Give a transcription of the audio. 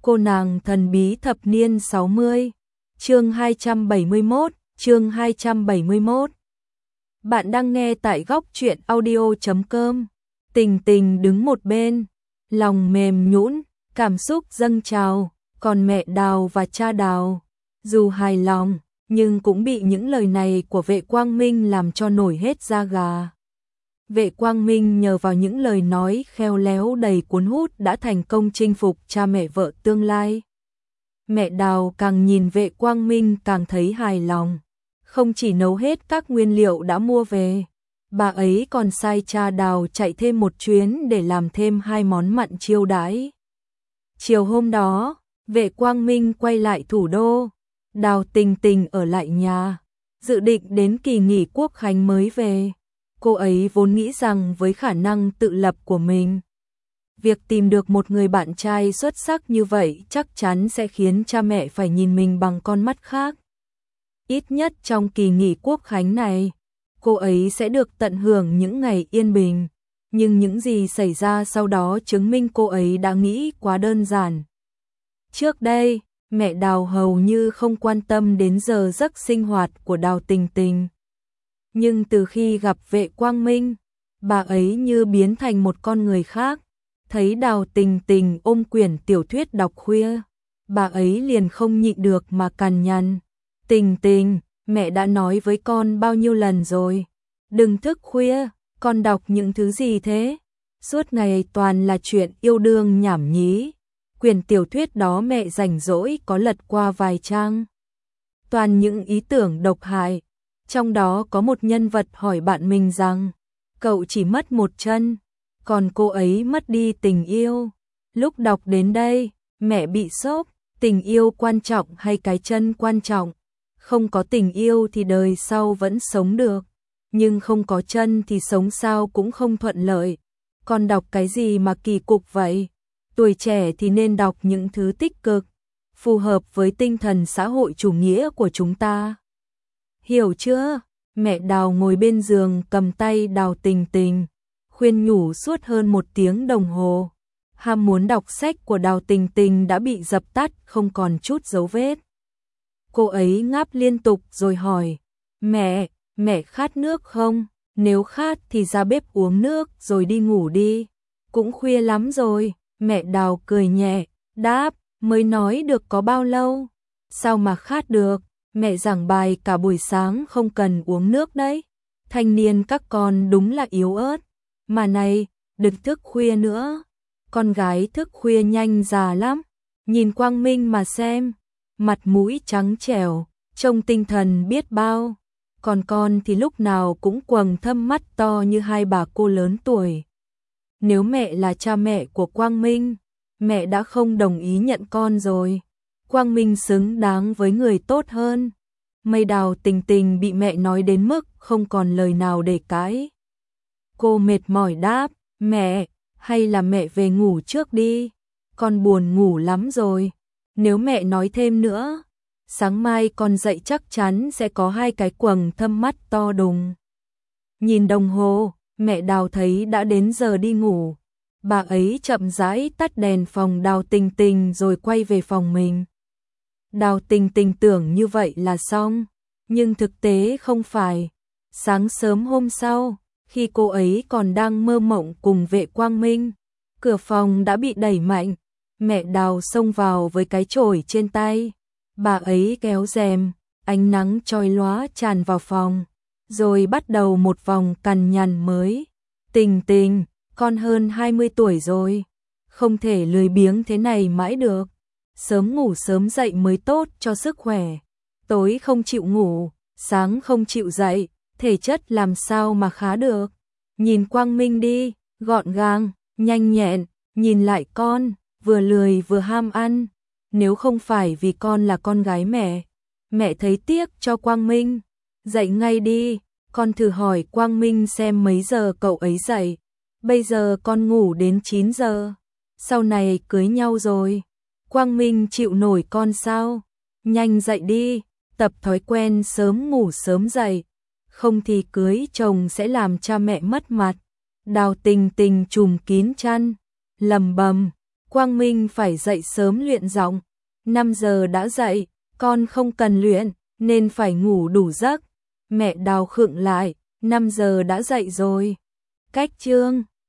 Cô nàng thần bí thập niên 60, chương 271. Bạn đang nghe tại góc truyện audio.com. Tình Tình đứng một bên, lòng mềm nhũn, cảm xúc dâng trào, còn mẹ Đào và cha Đào, dù hài lòng, nhưng cũng bị những lời này của Vệ Quang Minh làm cho nổi hết da gà. Vệ Quang Minh nhờ vào những lời nói khéo léo đầy cuốn hút đã thành công chinh phục cha mẹ vợ tương lai. Mẹ Đào càng nhìn Vệ Quang Minh càng thấy hài lòng, không chỉ nấu hết các nguyên liệu đã mua về, bà ấy còn sai cha Đào chạy thêm một chuyến để làm thêm 2 món mặn chiêu đãi. Chiều hôm đó, Vệ Quang Minh quay lại thủ đô, Đào Tình Tình ở lại nhà, dự định đến kỳ nghỉ Quốc khánh mới về. Cô ấy vốn nghĩ rằng với khả năng tự lập của mình, việc tìm được một người bạn trai xuất sắc như vậy chắc chắn sẽ khiến cha mẹ phải nhìn mình bằng con mắt khác. Ít nhất trong kỳ nghỉ Quốc khánh này, cô ấy sẽ được tận hưởng những ngày yên bình. Nhưng những gì xảy ra sau đó chứng minh cô ấy đã nghĩ quá đơn giản. Trước đây, mẹ Đào hầu như không quan tâm đến giờ giấc sinh hoạt của Đào Tình Tình. Nhưng từ khi gặp Vệ Quang Minh, bà ấy như biến thành một con người khác. Thấy Đào Tình Tình ôm quyển tiểu thuyết đọc khuya, bà ấy liền không nhịn được mà cằn nhằn. Tình Tình, mẹ đã nói với con bao nhiêu lần rồi, đừng thức khuya, con đọc những thứ gì thế? Suốt ngày toàn là chuyện yêu đương nhảm nhí. Quyển tiểu thuyết đó mẹ rảnh rỗi có lật qua vài trang. Toàn những ý tưởng độc hại. Trong đó có một nhân vật hỏi bạn mình rằng, cậu chỉ mất một chân, còn cô ấy mất đi tình yêu. Lúc đọc đến đây, mẹ bị sốc, tình yêu quan trọng hay cái chân quan trọng? Không có tình yêu thì đời sau vẫn sống được, nhưng không có chân thì sống sao cũng không thuận lợi. Con đọc cái gì mà kỳ cục vậy? Tuổi trẻ thì nên đọc những thứ tích cực, phù hợp với tinh thần xã hội chủ nghĩa của chúng ta. Hiểu chưa? Mẹ Đào ngồi bên giường cầm tay Đào Tình Tình, khuyên nhủ suốt hơn 1 tiếng đồng hồ. Ham muốn đọc sách của Đào Tình Tình đã bị dập tắt không còn chút dấu vết. Cô ấy ngáp liên tục rồi hỏi, mẹ khát nước không? Nếu khát thì ra bếp uống nước rồi đi ngủ đi. Cũng khuya lắm rồi. Mẹ Đào cười nhẹ, đáp, mới nói được có bao lâu? Sao mà khát được? Mẹ giảng bài cả buổi sáng không cần uống nước đấy. Thanh niên các con đúng là yếu ớt. Mà này, đừng thức khuya nữa. Con gái thức khuya nhanh già lắm. Nhìn Quang Minh mà xem, mặt mũi trắng trẻo, trông tinh thần biết bao. Còn con thì lúc nào cũng quầng thâm mắt to như 2 bà cô lớn tuổi. Nếu mẹ là cha mẹ của Quang Minh, mẹ đã không đồng ý nhận con rồi. Quang Minh xứng đáng với người tốt hơn. Mây Đào Tình Tình bị mẹ nói đến mức không còn lời nào để cãi. Cô mệt mỏi đáp, mẹ, hay là mẹ về ngủ trước đi. Con buồn ngủ lắm rồi. Nếu mẹ nói thêm nữa, sáng mai con dậy chắc chắn sẽ có 2 cái quầng thâm mắt to đùng. Nhìn đồng hồ, mẹ Đào thấy đã đến giờ đi ngủ. Bà ấy chậm rãi tắt đèn phòng Đào Tình Tình rồi quay về phòng mình. Đào Tình Tình tưởng như vậy là xong, nhưng thực tế không phải. Sáng sớm hôm sau, khi cô ấy còn đang mơ mộng cùng Vệ Quang Minh, cửa phòng đã bị đẩy mạnh. Mẹ Đào xông vào với cái chổi trên tay. Bà ấy kéo rèm, ánh nắng chói lóa tràn vào phòng, rồi bắt đầu một vòng cằn nhằn mới. Tình Tình, con hơn 20 tuổi rồi, không thể lười biếng thế này mãi được. Sớm ngủ sớm dậy mới tốt cho sức khỏe. Tối không chịu ngủ, sáng không chịu dậy, thể chất làm sao mà khá được. Nhìn Quang Minh đi, gọn gàng, nhanh nhẹn, nhìn lại con, vừa lười vừa ham ăn. Nếu không phải vì con là con gái mẹ thấy tiếc cho Quang Minh. Dậy ngay đi, con thử hỏi Quang Minh xem mấy giờ cậu ấy dậy. Bây giờ con ngủ đến 9 giờ, sau này cưới nhau rồi, Quang Minh chịu nổi con sao? Nhanh dậy đi, tập thói quen sớm ngủ sớm dậy, không thì cưới chồng sẽ làm cha mẹ mất mặt. Đào Tình Tình trùm kín chăn, lầm bầm, Quang Minh phải dậy sớm luyện giọng. 5 giờ đã dậy, con không cần luyện, nên phải ngủ đủ giấc. Mẹ Đào khựng lại, 5 giờ đã dậy rồi. Cách chương